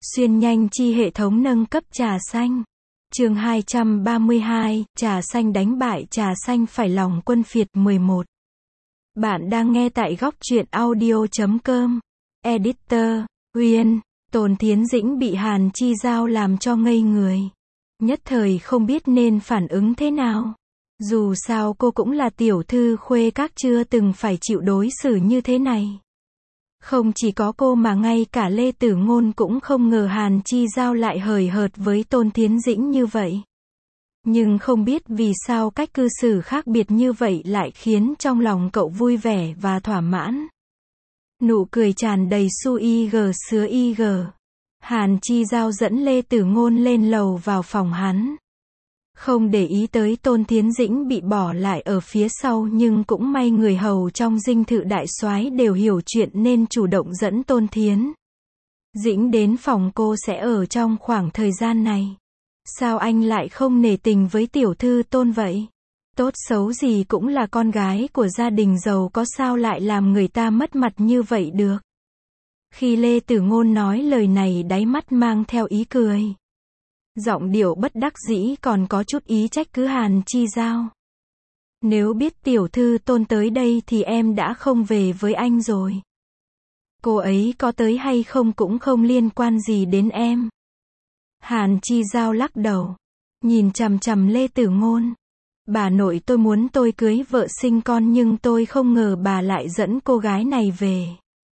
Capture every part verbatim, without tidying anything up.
Xuyên nhanh chi hệ thống nâng cấp trà xanh. Chương hai trăm ba mươi hai, trà xanh đánh bại trà xanh phải lòng quân phiệt mười một. Bạn đang nghe tại góc truyện audio chấm com. Editor, Uyên, Tôn Thiến Dĩnh bị Hàn Chi Giao làm cho ngây người. Nhất thời không biết nên phản ứng thế nào. Dù sao cô cũng là tiểu thư khuê các, chưa từng phải chịu đối xử như thế này. Không chỉ có cô mà ngay cả Lê Tử Ngôn cũng không ngờ Hàn Chi Giao lại hời hợt với Tôn Thiến Dĩnh như vậy. Nhưng không biết vì sao cách cư xử khác biệt như vậy lại khiến trong lòng cậu vui vẻ và thỏa mãn. Nụ cười tràn đầy su y gờ sứa y gờ. Hàn Chi Giao dẫn Lê Tử Ngôn lên lầu vào phòng hắn. Không để ý tới Tôn Thiến Dĩnh bị bỏ lại ở phía sau, nhưng cũng may người hầu trong dinh thự đại soái đều hiểu chuyện nên chủ động dẫn Tôn Thiến Dĩnh đến phòng cô sẽ ở trong khoảng thời gian này. Sao anh lại không nể tình với tiểu thư Tôn vậy? Tốt xấu gì cũng là con gái của gia đình giàu có, sao lại làm người ta mất mặt như vậy được? Khi Lê Tử Ngôn nói lời này, đáy mắt mang theo ý cười. Giọng điệu bất đắc dĩ còn có chút ý trách cứ Hàn Chi Giao. Nếu biết tiểu thư Tôn tới đây thì em đã không về với anh rồi. Cô ấy có tới hay không cũng không liên quan gì đến em. Hàn Chi Giao lắc đầu, nhìn chằm chằm Lê Tử Ngôn. Bà nội tôi muốn tôi cưới vợ sinh con, nhưng tôi không ngờ bà lại dẫn cô gái này về.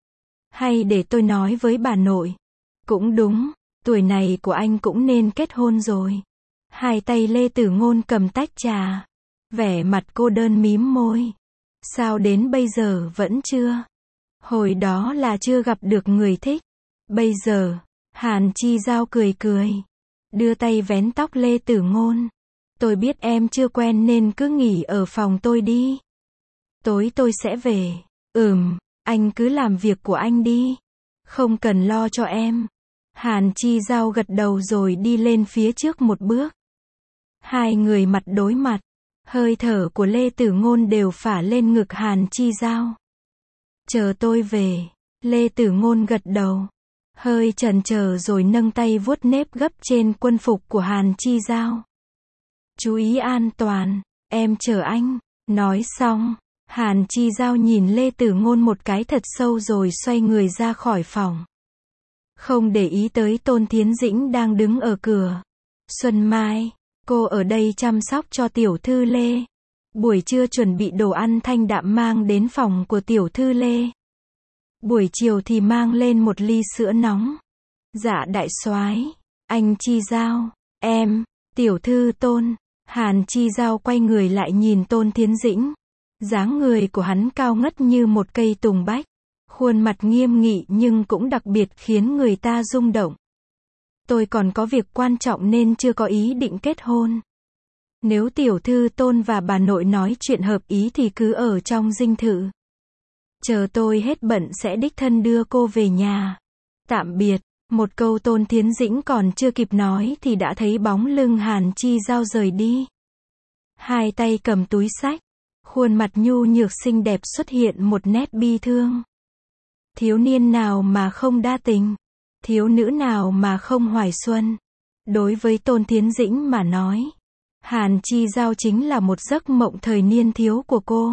Hay để tôi nói với bà nội. Cũng đúng, tuổi này của anh cũng nên kết hôn rồi. Hai tay Lê Tử Ngôn cầm tách trà, vẻ mặt cô đơn mím môi. Sao đến bây giờ vẫn chưa? Hồi đó là chưa gặp được người thích. Bây giờ, Hàn Chi Giao cười cười, đưa tay vén tóc Lê Tử Ngôn. Tôi biết em chưa quen nên cứ nghỉ ở phòng tôi đi. Tối tôi sẽ về. Ừm, anh cứ làm việc của anh đi. Không cần lo cho em. Hàn Chi Giao gật đầu rồi đi lên phía trước một bước. Hai người mặt đối mặt. Hơi thở của Lê Tử Ngôn đều phả lên ngực Hàn Chi Giao. Chờ tôi về. Lê Tử Ngôn gật đầu. Hơi chần chờ rồi nâng tay vuốt nếp gấp trên quân phục của Hàn Chi Giao. Chú ý an toàn, em chờ anh. Nói xong, Hàn Chi Giao nhìn Lê Tử Ngôn một cái thật sâu rồi xoay người ra khỏi phòng. Không để ý tới Tôn Thiến Dĩnh đang đứng ở cửa. Xuân Mai, cô ở đây chăm sóc cho tiểu thư Lê. Buổi trưa chuẩn bị đồ ăn thanh đạm mang đến phòng của tiểu thư Lê. Buổi chiều thì mang lên một ly sữa nóng. Dạ đại soái, anh Chi Giao, em, tiểu thư Tôn. Hàn Chi Giao quay người lại nhìn Tôn Thiến Dĩnh. Dáng người của hắn cao ngất như một cây tùng bách. Khuôn mặt nghiêm nghị nhưng cũng đặc biệt khiến người ta rung động. Tôi còn có việc quan trọng nên chưa có ý định kết hôn. Nếu tiểu thư Tôn và bà nội nói chuyện hợp ý thì cứ ở trong dinh thự. Chờ tôi hết bận sẽ đích thân đưa cô về nhà. Tạm biệt. Một câu Tôn Thiến Dĩnh còn chưa kịp nói thì đã thấy bóng lưng Hàn Chi Giao rời đi. Hai tay cầm túi xách. Khuôn mặt nhu nhược xinh đẹp xuất hiện một nét bi thương. Thiếu niên nào mà không đa tình? Thiếu nữ nào mà không hoài xuân? Đối với Tôn Thiến Dĩnh mà nói, Hàn Chi Giao chính là một giấc mộng thời niên thiếu của cô.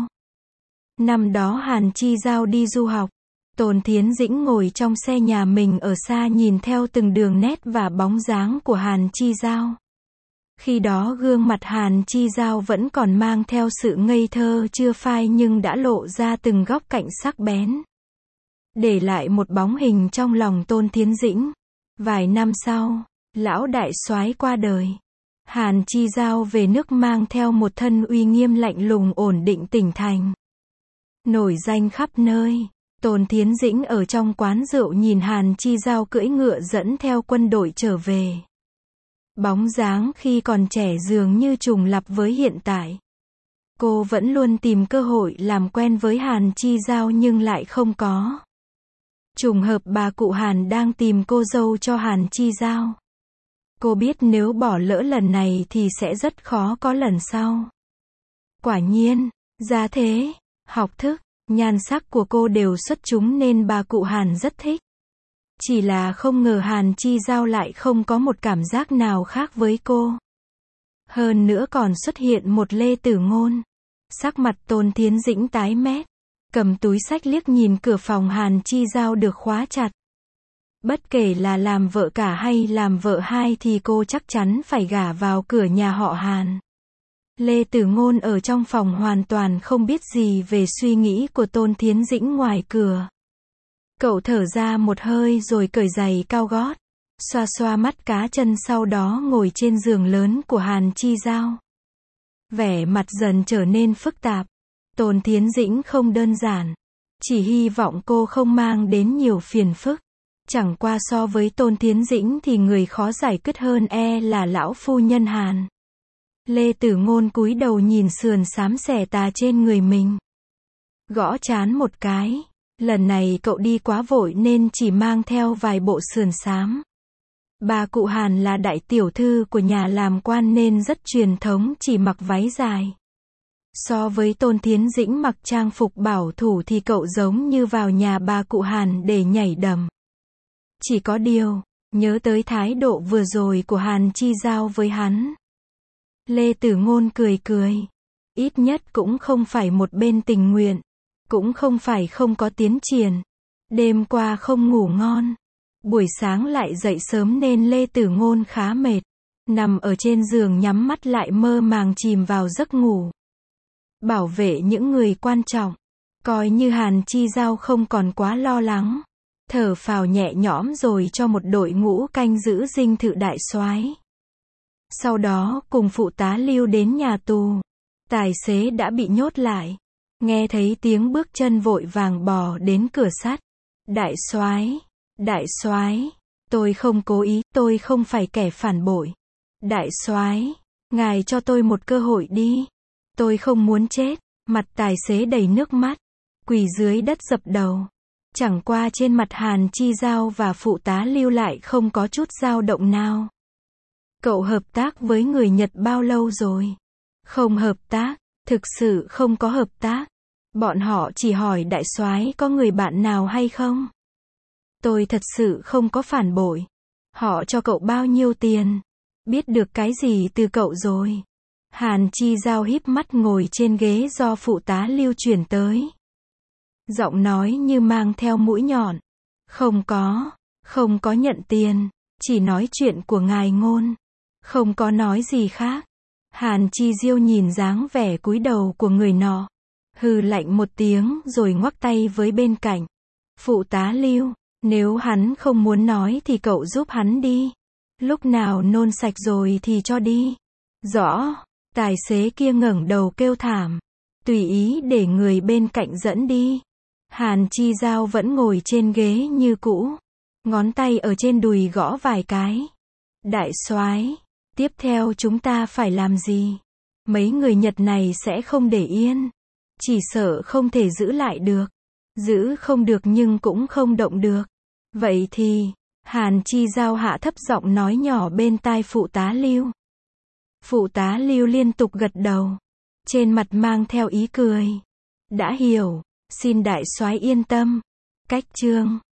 Năm đó Hàn Chi Giao đi du học. Tôn Thiến Dĩnh ngồi trong xe nhà mình ở xa nhìn theo từng đường nét và bóng dáng của Hàn Chi Giao. Khi đó gương mặt Hàn Chi Giao vẫn còn mang theo sự ngây thơ chưa phai nhưng đã lộ ra từng góc cạnh sắc bén. Để lại một bóng hình trong lòng Tôn Thiến Dĩnh. Vài năm sau, lão đại soái qua đời. Hàn Chi Giao về nước mang theo một thân uy nghiêm lạnh lùng ổn định tỉnh thành. Nổi danh khắp nơi. Tôn Thiến Dĩnh ở trong quán rượu nhìn Hàn Chi Giao cưỡi ngựa dẫn theo quân đội trở về. Bóng dáng khi còn trẻ dường như trùng lặp với hiện tại. Cô vẫn luôn tìm cơ hội làm quen với Hàn Chi Giao nhưng lại không có. Trùng hợp bà cụ Hàn đang tìm cô dâu cho Hàn Chi Giao. Cô biết nếu bỏ lỡ lần này thì sẽ rất khó có lần sau. Quả nhiên, gia thế, học thức, nhan sắc của cô đều xuất chúng nên bà cụ Hàn rất thích. Chỉ là không ngờ Hàn Chi Giao lại không có một cảm giác nào khác với cô. Hơn nữa còn xuất hiện một Lê Tử Ngôn. Sắc mặt Tôn Thiến Dĩnh tái mét, cầm túi xách liếc nhìn cửa phòng Hàn Chi Giao được khóa chặt. Bất kể là làm vợ cả hay làm vợ hai thì cô chắc chắn phải gả vào cửa nhà họ Hàn. Lê Tử Ngôn ở trong phòng hoàn toàn không biết gì về suy nghĩ của Tôn Thiến Dĩnh ngoài cửa. Cậu thở ra một hơi rồi cởi giày cao gót, xoa xoa mắt cá chân, sau đó ngồi trên giường lớn của Hàn Chi Giao. Vẻ mặt dần trở nên phức tạp. Tôn Thiến Dĩnh không đơn giản, chỉ hy vọng cô không mang đến nhiều phiền phức. Chẳng qua so với Tôn Thiến Dĩnh thì người khó giải quyết hơn e là lão phu nhân Hàn. Lê Tử Ngôn cúi đầu nhìn sườn xám xẻ tà trên người mình, gõ trán một cái. Lần này cậu đi quá vội nên chỉ mang theo vài bộ sườn xám. Bà cụ Hàn là đại tiểu thư của nhà làm quan nên rất truyền thống, chỉ mặc váy dài. So với Tôn Thiến Dĩnh mặc trang phục bảo thủ thì cậu giống như vào nhà bà cụ Hàn để nhảy đầm. Chỉ có điều, nhớ tới thái độ vừa rồi của Hàn Chi Giao với hắn. Lê Tử Ngôn cười cười. Ít nhất cũng không phải một bên tình nguyện. Cũng không phải không có tiến triển. Đêm qua không ngủ ngon. Buổi sáng lại dậy sớm nên Lê Tử Ngôn khá mệt. Nằm ở trên giường nhắm mắt lại mơ màng chìm vào giấc ngủ. Bảo vệ những người quan trọng. Coi như Hàn Chi Giao không còn quá lo lắng. Thở phào nhẹ nhõm rồi cho một đội ngũ canh giữ dinh thự đại soái. Sau đó cùng phụ tá Lưu đến nhà tù. Tài xế đã bị nhốt lại. Nghe thấy tiếng bước chân vội vàng bò đến cửa sắt. Đại soái, đại soái, tôi không cố ý, tôi không phải kẻ phản bội. Đại soái, ngài cho tôi một cơ hội đi. Tôi không muốn chết. Mặt tài xế đầy nước mắt, quỳ dưới đất dập đầu. Chẳng qua trên mặt Hàn Chi Giao và phụ tá Lưu lại không có chút dao động nào. Cậu hợp tác với người Nhật bao lâu rồi? Không hợp tác, thực sự không có hợp tác. Bọn họ chỉ hỏi đại soái có người bạn nào hay không? Tôi thật sự không có phản bội. Họ cho cậu bao nhiêu tiền? Biết được cái gì từ cậu rồi? Hàn Chi Giao híp mắt ngồi trên ghế do phụ tá Lưu chuyển tới. Giọng nói như mang theo mũi nhọn. Không có, không có nhận tiền, chỉ nói chuyện của ngài Ngôn. Không có nói gì khác. Hàn Chi Diêu nhìn dáng vẻ cúi đầu của người nọ. Hừ lạnh một tiếng rồi ngoắc tay với bên cạnh. Phụ tá Lưu, nếu hắn không muốn nói thì cậu giúp hắn đi. Lúc nào nôn sạch rồi thì cho đi. Rõ. Tài xế kia ngẩng đầu kêu thảm. Tùy ý để người bên cạnh dẫn đi. Hàn Chi Giao vẫn ngồi trên ghế như cũ. Ngón tay ở trên đùi gõ vài cái. Đại soái, tiếp theo chúng ta phải làm gì? Mấy người Nhật này sẽ không để yên. Chỉ sợ không thể giữ lại được. Giữ không được nhưng cũng không động được. Vậy thì, Hàn Chi Giao hạ thấp giọng nói nhỏ bên tai phụ tá Lưu. Phụ tá Lưu liên tục gật đầu. Trên mặt mang theo ý cười. Đã hiểu, xin đại soái yên tâm. Cách chương